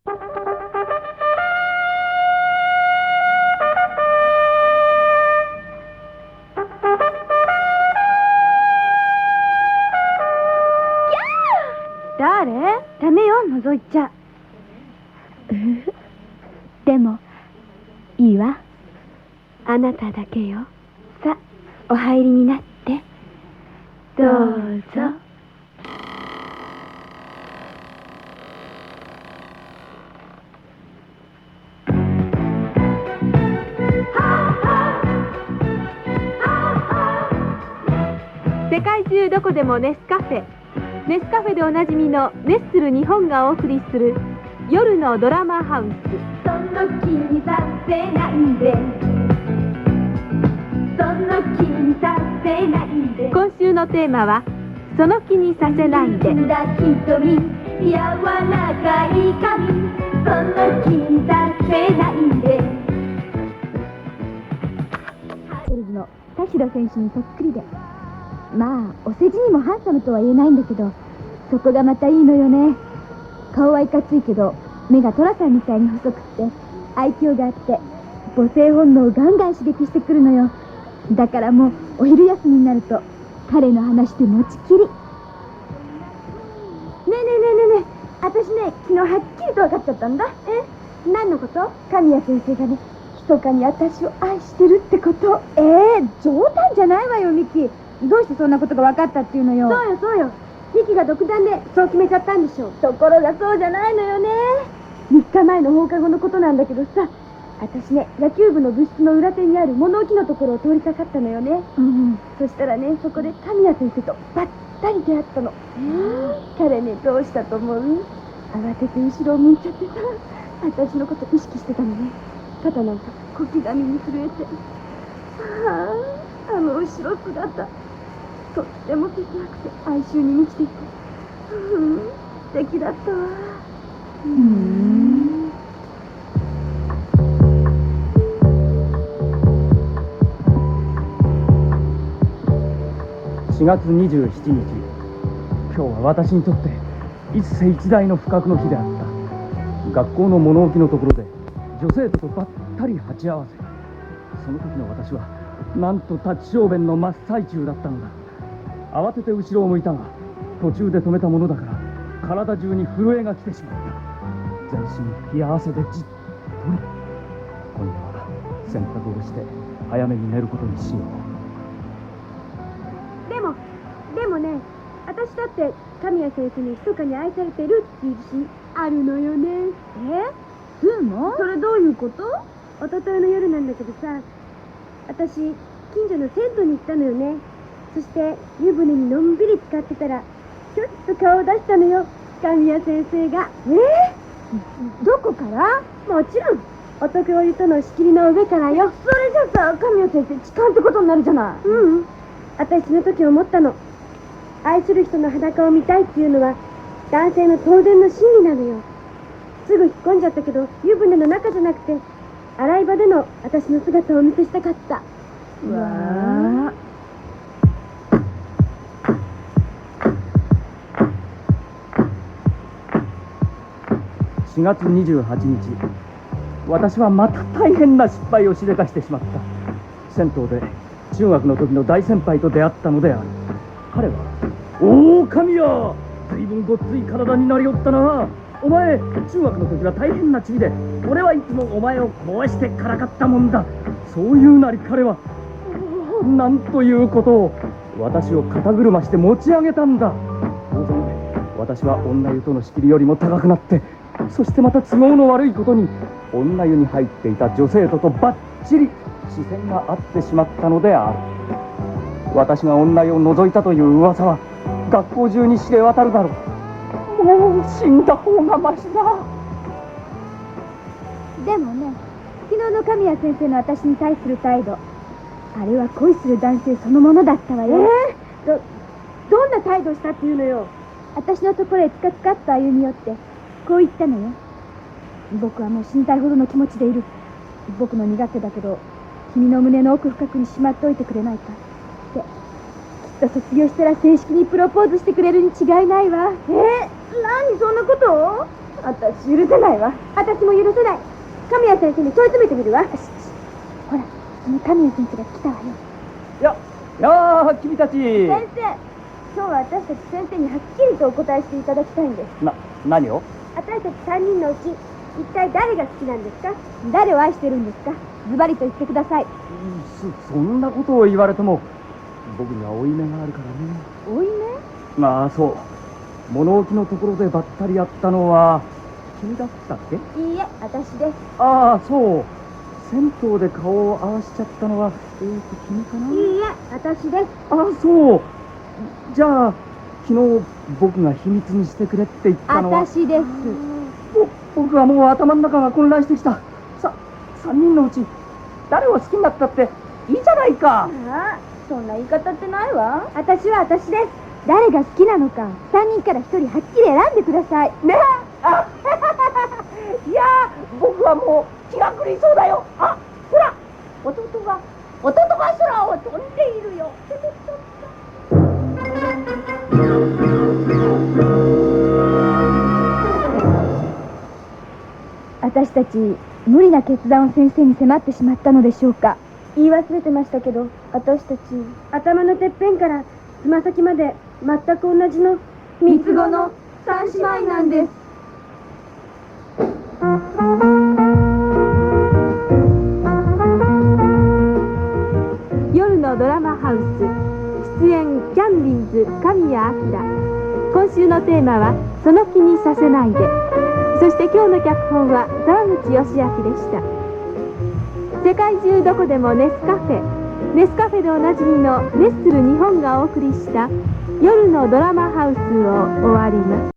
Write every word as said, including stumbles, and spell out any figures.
誰？ダメよ、覗いちゃ。でもいいわ。あなただけよ。さ、お入りになって。どうぞ。世界中どこでもネスカフェ。ネスカフェでおなじみのネッスル日本がお送りする夜のドラマハウス。その気にさせないで、その気にさせないで。今週のテーマはその気にさせないで。瞳、柔らかい髪、その気にさせないで。エルズの田代選手にそっくりで、まあお世辞にもハンサムとは言えないんだけど、そこがまたいいのよね。顔はいかついけど目がトラさんみたいに細くって愛嬌があって、母性本能をガンガン刺激してくるのよ。だからもうお昼休みになると彼の話で持ちきり。ねえねえねえねえねえ、私ね、昨日はっきりと分かっちゃったんだ。え、何のこと？神谷先生がね、密かに私を愛してるってこと。えー、冗談じゃないわよ、ミキ。どうしてそんなことが分かったっていうのよ。そうよそうよ、ミキが独断でそう決めちゃったんでしょ。ところがそうじゃないのよね。みっかまえの放課後のことなんだけどさ、私ね、野球部の部室の裏手にある物置のところを通りかかったのよね。うん、そしたらね、そこで神谷先生とばったり出会ったの。えー、彼ね、どうしたと思う？慌てて後ろを向いちゃってさ、私のこと意識してたのね。肩なんか小刻みに震えて、ああ、あの後ろ姿とっても切なくて哀愁に満ちていて、うん、素敵だったわ。うーん。 しがつにじゅうしちにち、今日は私にとって一世一代の不覚の日であった。学校の物置のところで女生徒とばったり鉢合わせ、その時の私はなんと立ち小便の真っ最中だったのだ。慌てて後ろを向いたが、途中で止めたものだから体中に震えが来てしまった。全身冷や汗でじっとり。今夜は洗濯をして早めに寝ることにしよう。 でもでもね、私だって神谷先生に密かに愛されてるっていう自信あるのよね。え？そうなの？それどういうこと？一昨日の夜なんだけどさ、私近所の銭湯に行ったのよね。そして湯船にのんびり浸かってたら、ちょっと顔を出したのよ、神谷先生が。えー、どこから？もちろん男湯との仕切りの上からよ。それじゃさ、神谷先生痴漢ってことになるじゃない。うん、私その時思ったの。愛する人の裸を見たいっていうのは男性の当然の心理なのよ。すぐ引っ込んじゃったけど、湯船の中じゃなくて洗い場での私の姿をお見せしたかった。うわあ。 しがつにじゅうはちにち、私はまた大変な失敗をしでかしてしまった。銭湯で中学の時の大先輩と出会ったのである。彼は「おお神谷、随分ごっつい体になりよったな。お前中学の時は大変なチビで、俺はいつもお前をこうしてからかったもんだ。そういうなり彼はなんということを、私を肩車して持ち上げたんだ。当然私は女湯との仕切りよりも高くなって、そしてまた都合の悪いことに女湯に入っていた女生徒とばっちり視線が合ってしまったのである。私が女湯を覗いたという噂は学校中に知れ渡るだろう。もう死んだ方がましだ。 でもね、昨日の神谷先生の私に対する態度、あれは恋する男性そのものだったわよ。えー、どどんな態度したっていうのよ。私のところへつかつかっと歩み寄ってこう言ったのよ。僕はもう死にたいほどの気持ちでいる。僕の苦手だけど君の胸の奥深くにしまっておいてくれないかって。きっと卒業したら正式にプロポーズしてくれるに違いないわ。えー、何そんなことを？ 私許せないわ。私も許せない。神谷先生に問い詰めてみるわ。よしよし、ほら、その神谷先生が来たわよ。 いやいやー、君たち。 先生、今日は私たち先生にはっきりとお答えしていただきたいんです。 な何を？ 私たちさんにんのうち一体誰が好きなんですか？誰を愛してるんですか？ズバリと言ってください。 そそんなことを言われても僕には負い目があるからね。 負い目？ まあそう、物置のところでばったり会ったのは君だったっけ？ いいえ、私です。 ああそう、銭湯で顔を合わしちゃったのはえーと君かな？ いいえ、私です。 ああそう、じゃあ昨日僕が秘密にしてくれって言ったのは私です。 ぼ僕はもう頭の中が混乱してきた。ささんにんのうち誰を好きになったっていいじゃないか。 ああ、そんな言い方ってないわ。私は私です。誰が好きなのかさんにんからひとりはっきり選んでくださいね。あいや僕はもう気が狂いそうだよ。あ、ほら、弟が弟が空を飛んでいるよ。 私たち無理な決断を先生に迫ってしまったのでしょうか。言い忘れてましたけど、私たち頭のてっぺんからつま先まで全く同じの三つ子の三姉妹なんです。 夜のドラマハウス、出演キャンディーズ神谷明。今週のテーマはその気にさせないで。そして今日の脚本は沢口義明でした。世界中どこでもネスカフェ、ネスカフェでおなじみのネッスル日本がお送りした夜のドラマハウスを終わります。